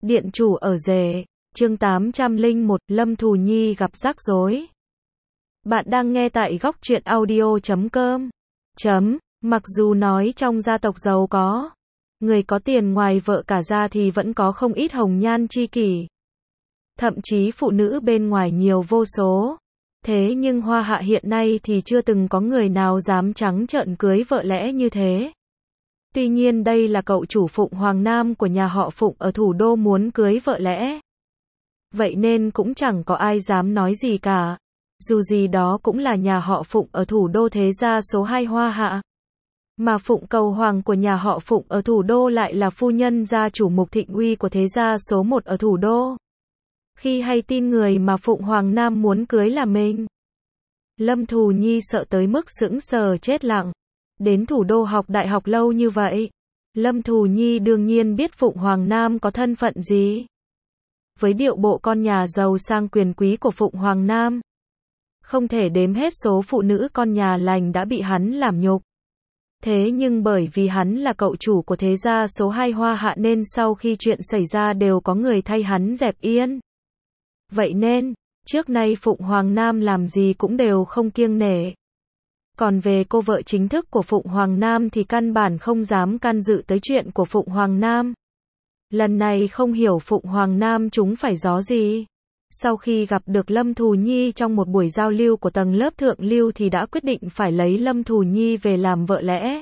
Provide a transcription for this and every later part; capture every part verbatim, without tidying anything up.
Điện chủ ở rể, chương tám trăm lẻ một, Lâm Thù Nhi gặp rắc rối. Bạn đang nghe tại góc truyện audio chấm com. Chấm, mặc dù nói trong gia tộc giàu có, người có tiền ngoài vợ cả ra thì vẫn có không ít hồng nhan chi kỷ. Thậm chí phụ nữ bên ngoài nhiều vô số. Thế nhưng Hoa Hạ hiện nay thì chưa từng có người nào dám trắng trợn cưới vợ lẽ như thế. Tuy nhiên đây là cậu chủ Phụng Hoàng Nam của nhà họ Phụng ở thủ đô muốn cưới vợ lẽ. Vậy nên cũng chẳng có ai dám nói gì cả. Dù gì đó cũng là nhà họ Phụng ở thủ đô thế gia số hai Hoa Hạ. Mà Phụng Cầu Hoàng của nhà họ Phụng ở thủ đô lại là phu nhân gia chủ Mục Thịnh Uy của thế gia số một ở thủ đô. Khi hay tin người mà Phụng Hoàng Nam muốn cưới là mình, Lâm Thù Nhi sợ tới mức sững sờ chết lặng. Đến thủ đô học đại học lâu như vậy, Lâm Thù Nhi đương nhiên biết Phụng Hoàng Nam có thân phận gì. Với điệu bộ con nhà giàu sang quyền quý của Phụng Hoàng Nam, không thể đếm hết số phụ nữ con nhà lành đã bị hắn làm nhục. Thế nhưng bởi vì hắn là cậu chủ của thế gia số hai Hoa Hạ nên sau khi chuyện xảy ra đều có người thay hắn dẹp yên. Vậy nên, trước nay Phụng Hoàng Nam làm gì cũng đều không kiêng nể. Còn về cô vợ chính thức của Phụng Hoàng Nam thì căn bản không dám can dự tới chuyện của Phụng Hoàng Nam. Lần này không hiểu Phụng Hoàng Nam chúng phải gió gì. Sau khi gặp được Lâm Thù Nhi trong một buổi giao lưu của tầng lớp thượng lưu thì đã quyết định phải lấy Lâm Thù Nhi về làm vợ lẽ.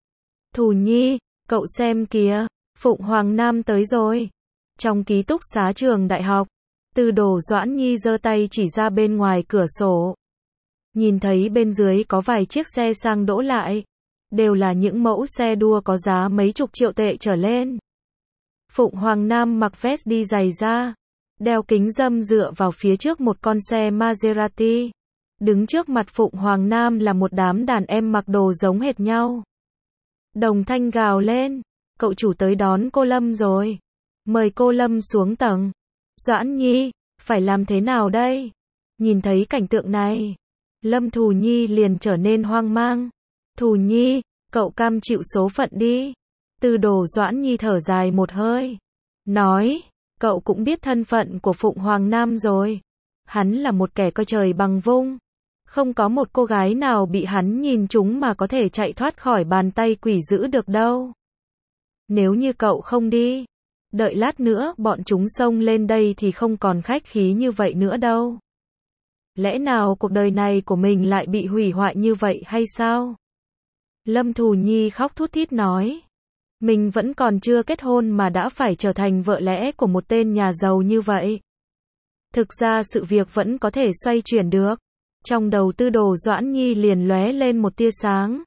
Thù Nhi, cậu xem kìa, Phụng Hoàng Nam tới rồi. Trong ký túc xá trường đại học, Tư Đồ Doãn Nhi giơ tay chỉ ra bên ngoài cửa sổ. Nhìn thấy bên dưới có vài chiếc xe sang đỗ lại. Đều là những mẫu xe đua có giá mấy chục triệu tệ trở lên. Phụng Hoàng Nam mặc vest đi giày da, đeo kính râm dựa vào phía trước một con xe Maserati. Đứng trước mặt Phụng Hoàng Nam là một đám đàn em mặc đồ giống hệt nhau. Đồng thanh gào lên, cậu chủ tới đón cô Lâm rồi. Mời cô Lâm xuống tầng. Doãn Nhi, phải làm thế nào đây? Nhìn thấy cảnh tượng này, Lâm Thù Nhi liền trở nên hoang mang. Thù Nhi, cậu cam chịu số phận đi. Tư Đồ Doãn Nhi thở dài một hơi. Nói, cậu cũng biết thân phận của Phụng Hoàng Nam rồi. Hắn là một kẻ coi trời bằng vung. Không có một cô gái nào bị hắn nhìn trúng mà có thể chạy thoát khỏi bàn tay quỷ dữ được đâu. Nếu như cậu không đi, đợi lát nữa bọn chúng xông lên đây thì không còn khách khí như vậy nữa đâu. Lẽ nào cuộc đời này của mình lại bị hủy hoại như vậy hay sao? Lâm Thù Nhi khóc thút thít nói. Mình vẫn còn chưa kết hôn mà đã phải trở thành vợ lẽ của một tên nhà giàu như vậy. Thực ra sự việc vẫn có thể xoay chuyển được. Trong đầu Tư Đồ Doãn Nhi liền lóe lên một tia sáng.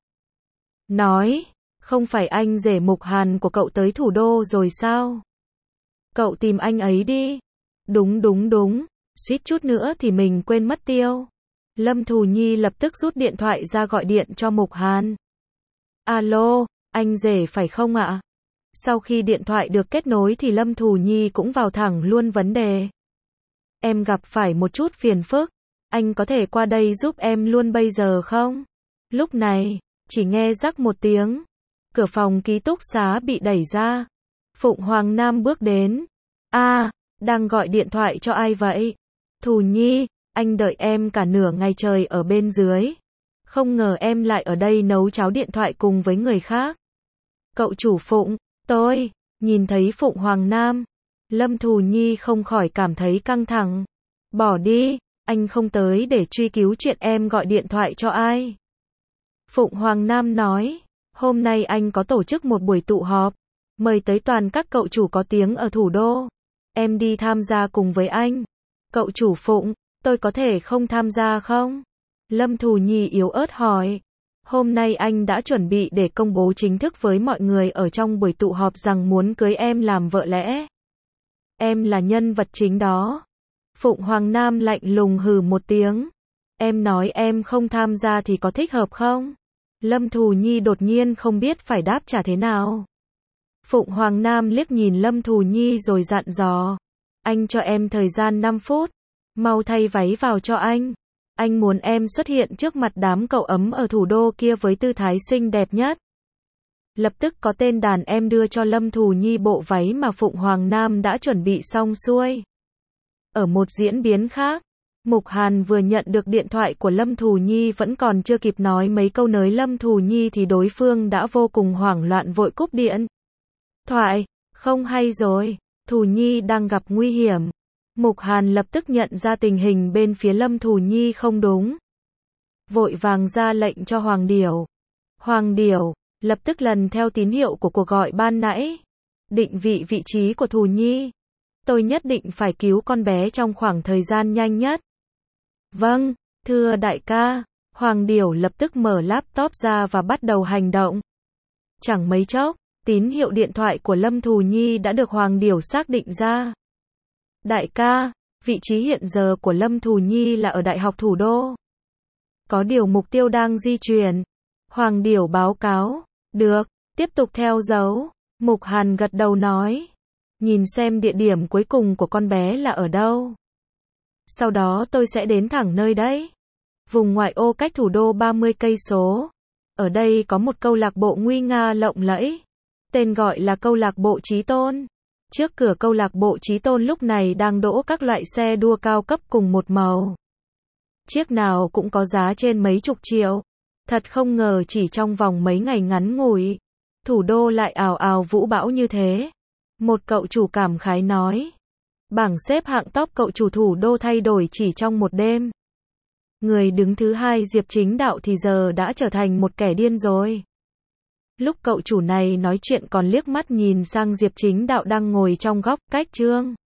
Nói, không phải anh rể Mục Hàn của cậu tới thủ đô rồi sao? Cậu tìm anh ấy đi. Đúng đúng đúng, suýt chút nữa thì mình quên mất tiêu. Lâm Thù Nhi lập tức rút điện thoại ra gọi điện cho Mục Hàn. Alo, anh rể phải không ạ? Sau khi điện thoại được kết nối thì Lâm Thù Nhi cũng vào thẳng luôn vấn đề. Em gặp phải một chút phiền phức, anh có thể qua đây giúp em luôn bây giờ không? Lúc này, chỉ nghe rắc một tiếng, cửa phòng ký túc xá bị đẩy ra. Phụng Hoàng Nam bước đến. A, à, đang gọi điện thoại cho ai vậy? Thù Nhi, anh đợi em cả nửa ngày trời ở bên dưới. Không ngờ em lại ở đây nấu cháo điện thoại cùng với người khác. Cậu chủ Phụng, tôi, nhìn thấy Phụng Hoàng Nam, Lâm Thù Nhi không khỏi cảm thấy căng thẳng. Bỏ đi, anh không tới để truy cứu chuyện em gọi điện thoại cho ai. Phụng Hoàng Nam nói, hôm nay anh có tổ chức một buổi tụ họp, mời tới toàn các cậu chủ có tiếng ở thủ đô. Em đi tham gia cùng với anh. Cậu chủ Phụng, tôi có thể không tham gia không? Lâm Thù Nhi yếu ớt hỏi. Hôm nay anh đã chuẩn bị để công bố chính thức với mọi người ở trong buổi tụ họp rằng muốn cưới em làm vợ lẽ. Em là nhân vật chính đó. Phụng Hoàng Nam lạnh lùng hừ một tiếng. Em nói em không tham gia thì có thích hợp không? Lâm Thù Nhi đột nhiên không biết phải đáp trả thế nào. Phụng Hoàng Nam liếc nhìn Lâm Thù Nhi rồi dặn dò. Anh cho em thời gian năm phút. Mau thay váy vào cho anh. Anh muốn em xuất hiện trước mặt đám cậu ấm ở thủ đô kia với tư thái xinh đẹp nhất. Lập tức có tên đàn em đưa cho Lâm Thù Nhi bộ váy mà Phụng Hoàng Nam đã chuẩn bị xong xuôi. Ở một diễn biến khác, Mục Hàn vừa nhận được điện thoại của Lâm Thù Nhi vẫn còn chưa kịp nói mấy câu nới Lâm Thù Nhi thì đối phương đã vô cùng hoảng loạn vội cúp điện thoại. Không hay rồi, Thù Nhi đang gặp nguy hiểm. Mục Hàn lập tức nhận ra tình hình bên phía Lâm Thù Nhi không đúng. Vội vàng ra lệnh cho Hoàng Điểu. Hoàng Điểu, lập tức lần theo tín hiệu của cuộc gọi ban nãy. Định vị vị trí của Thù Nhi. Tôi nhất định phải cứu con bé trong khoảng thời gian nhanh nhất. Vâng, thưa đại ca. Hoàng Điểu lập tức mở laptop ra và bắt đầu hành động. Chẳng mấy chốc, tín hiệu điện thoại của Lâm Thù Nhi đã được Hoàng Điểu xác định ra. Đại ca, vị trí hiện giờ của Lâm Thù Nhi là ở Đại học Thủ đô. Có điều mục tiêu đang di chuyển. Hoàng Điểu báo cáo. Được, tiếp tục theo dấu. Mục Hàn gật đầu nói. Nhìn xem địa điểm cuối cùng của con bé là ở đâu. Sau đó tôi sẽ đến thẳng nơi đấy. Vùng ngoại ô cách thủ đô ba mươi cây số. Ở đây có một câu lạc bộ nguy nga lộng lẫy. Tên gọi là câu lạc bộ Chí Tôn. Trước cửa câu lạc bộ Chí Tôn lúc này đang đỗ các loại xe đua cao cấp cùng một màu. Chiếc nào cũng có giá trên mấy chục triệu. Thật không ngờ chỉ trong vòng mấy ngày ngắn ngủi, thủ đô lại ào ào vũ bão như thế. Một cậu chủ cảm khái nói. Bảng xếp hạng top cậu chủ thủ đô thay đổi chỉ trong một đêm. Người đứng thứ hai Diệp Chính Đạo thì giờ đã trở thành một kẻ điên rồi. Lúc cậu chủ này nói chuyện còn liếc mắt nhìn sang Diệp Chính Đạo đang ngồi trong góc cách Trương